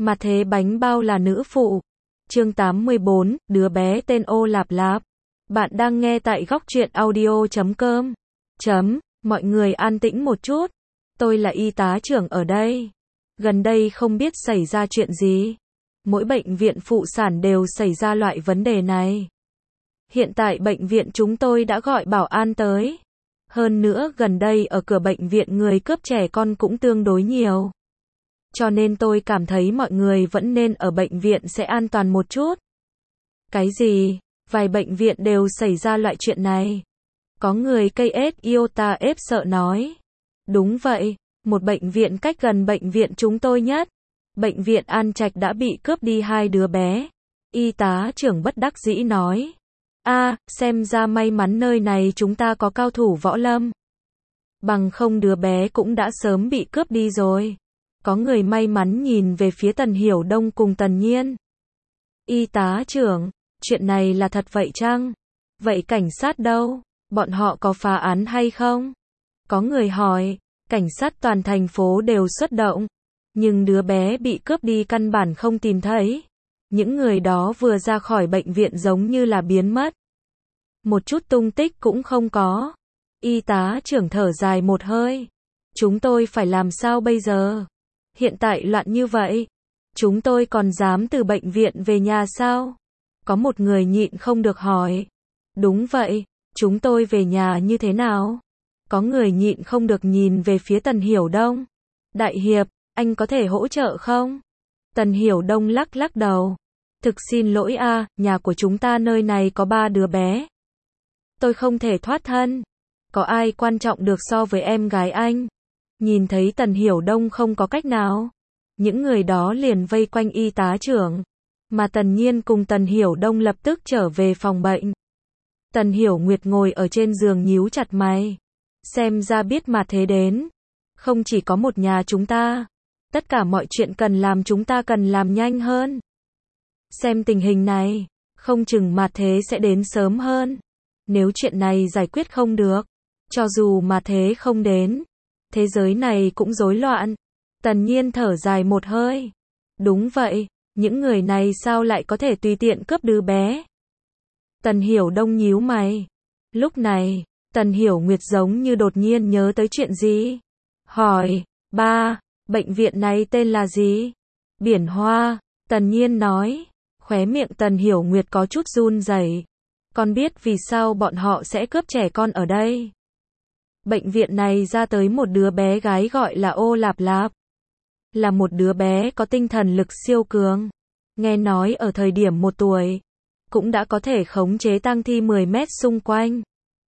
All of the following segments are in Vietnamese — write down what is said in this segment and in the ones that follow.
Mà thế bánh bao là nữ phụ. Chương 84, đứa bé tên Ô Lạp Lạp. Bạn đang nghe tại góc truyện audio.com. Mọi người an tĩnh một chút. Tôi là y tá trưởng ở đây. Gần đây không biết xảy ra chuyện gì. Mỗi bệnh viện phụ sản đều xảy ra loại vấn đề này. Hiện tại bệnh viện chúng tôi đã gọi bảo an tới. Hơn nữa gần đây ở cửa bệnh viện người cướp trẻ con cũng tương đối nhiều. Cho nên tôi cảm thấy mọi người vẫn nên ở bệnh viện sẽ an toàn một chút. Cái gì? Vài bệnh viện đều xảy ra loại chuyện này. Có người KS Iota ép sợ nói. Đúng vậy, một bệnh viện cách gần bệnh viện chúng tôi nhất. Bệnh viện An Trạch đã bị cướp đi 2 đứa bé. Y tá trưởng bất đắc dĩ nói. Xem ra may mắn nơi này chúng ta có cao thủ võ lâm. Bằng không đứa bé cũng đã sớm bị cướp đi rồi. Có người may mắn nhìn về phía Tần Hiểu Đông cùng Tần Nhiên. Y tá trưởng, chuyện này là thật vậy chăng? Vậy cảnh sát đâu? Bọn họ có phá án hay không? Có người hỏi, cảnh sát toàn thành phố đều xuất động. Nhưng đứa bé bị cướp đi căn bản không tìm thấy. Những người đó vừa ra khỏi bệnh viện giống như là biến mất. Một chút tung tích cũng không có. Y tá trưởng thở dài một hơi. Chúng tôi phải làm sao bây giờ? Hiện tại loạn như vậy. Chúng tôi còn dám từ bệnh viện về nhà sao? Có một người nhịn không được hỏi. Đúng vậy, chúng tôi về nhà như thế nào? Có người nhịn không được nhìn về phía Tần Hiểu Đông. Đại hiệp, anh có thể hỗ trợ không? Tần Hiểu Đông lắc lắc đầu. Thực xin lỗi nhà của chúng ta nơi này có 3 đứa bé. Tôi không thể thoát thân. Có ai quan trọng được so với em gái anh? Nhìn thấy Tần Hiểu Đông không có cách nào. Những người đó liền vây quanh y tá trưởng. Mà Tần Nhiên cùng Tần Hiểu Đông lập tức trở về phòng bệnh. Tần Hiểu Nguyệt ngồi ở trên giường nhíu chặt mày. Xem ra biết mà thế đến. Không chỉ có một nhà chúng ta. Tất cả mọi chuyện cần làm chúng ta cần làm nhanh hơn. Xem tình hình này, không chừng mà thế sẽ đến sớm hơn. Nếu chuyện này giải quyết không được, cho dù mà thế không đến, thế giới này cũng rối loạn. Tần Nhiên thở dài một hơi. Đúng vậy, những người này sao lại có thể tùy tiện cướp đứa bé? Tần Hiểu Đông nhíu mày. Lúc này, Tần Hiểu Nguyệt giống như đột nhiên nhớ tới chuyện gì. Hỏi, ba, bệnh viện này tên là gì? Biển Hoa, Tần Nhiên nói. Khóe miệng Tần Hiểu Nguyệt có chút run rẩy. Con biết vì sao bọn họ sẽ cướp trẻ con ở đây. Bệnh viện này ra tới một đứa bé gái gọi là Ô Lạp Lạp. Là một đứa bé có tinh thần lực siêu cường. Nghe nói ở thời điểm 1 tuổi, cũng đã có thể khống chế tang thi 10 mét xung quanh.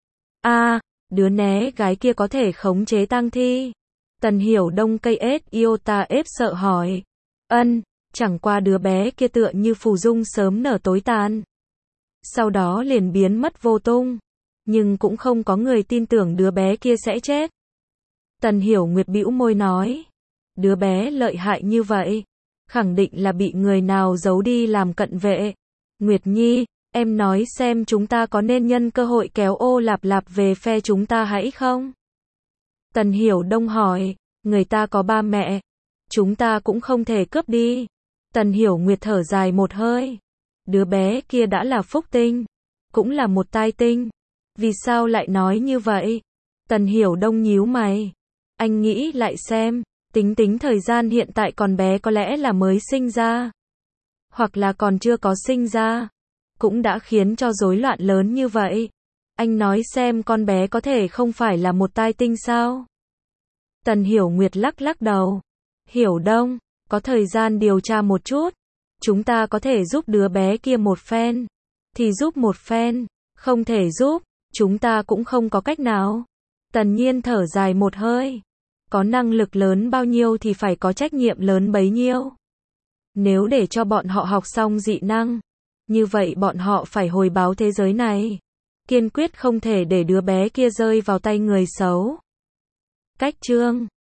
Đứa né gái kia có thể khống chế tang thi. Tần Hiểu Đông KS Iota ép sợ hỏi. Chẳng qua đứa bé kia tựa như phù dung sớm nở tối tàn. Sau đó liền biến mất vô tung. Nhưng cũng không có người tin tưởng đứa bé kia sẽ chết. Tần Hiểu Nguyệt bĩu môi nói. Đứa bé lợi hại như vậy. Khẳng định là bị người nào giấu đi làm cận vệ. Nguyệt Nhi, em nói xem chúng ta có nên nhân cơ hội kéo Ô Lạp Lạp về phe chúng ta hãy không? Tần Hiểu Đông hỏi. Người ta có ba mẹ. Chúng ta cũng không thể cướp đi. Tần Hiểu Nguyệt thở dài một hơi. Đứa bé kia đã là phúc tinh. Cũng là một tai tinh. Vì sao lại nói như vậy? Tần Hiểu Đông nhíu mày. Anh nghĩ lại xem. Tính thời gian hiện tại con bé có lẽ là mới sinh ra. Hoặc là còn chưa có sinh ra. Cũng đã khiến cho rối loạn lớn như vậy. Anh nói xem con bé có thể không phải là một tai tinh sao? Tần Hiểu Nguyệt lắc lắc đầu. Hiểu Đông, có thời gian điều tra một chút. Chúng ta có thể giúp đứa bé kia một phen. Thì giúp một phen. Không thể giúp, chúng ta cũng không có cách nào. Tần Nhiên thở dài một hơi. Có năng lực lớn bao nhiêu thì phải có trách nhiệm lớn bấy nhiêu. Nếu để cho bọn họ học xong dị năng, như vậy bọn họ phải hồi báo thế giới này. Kiên quyết không thể để đứa bé kia rơi vào tay người xấu. Cách chương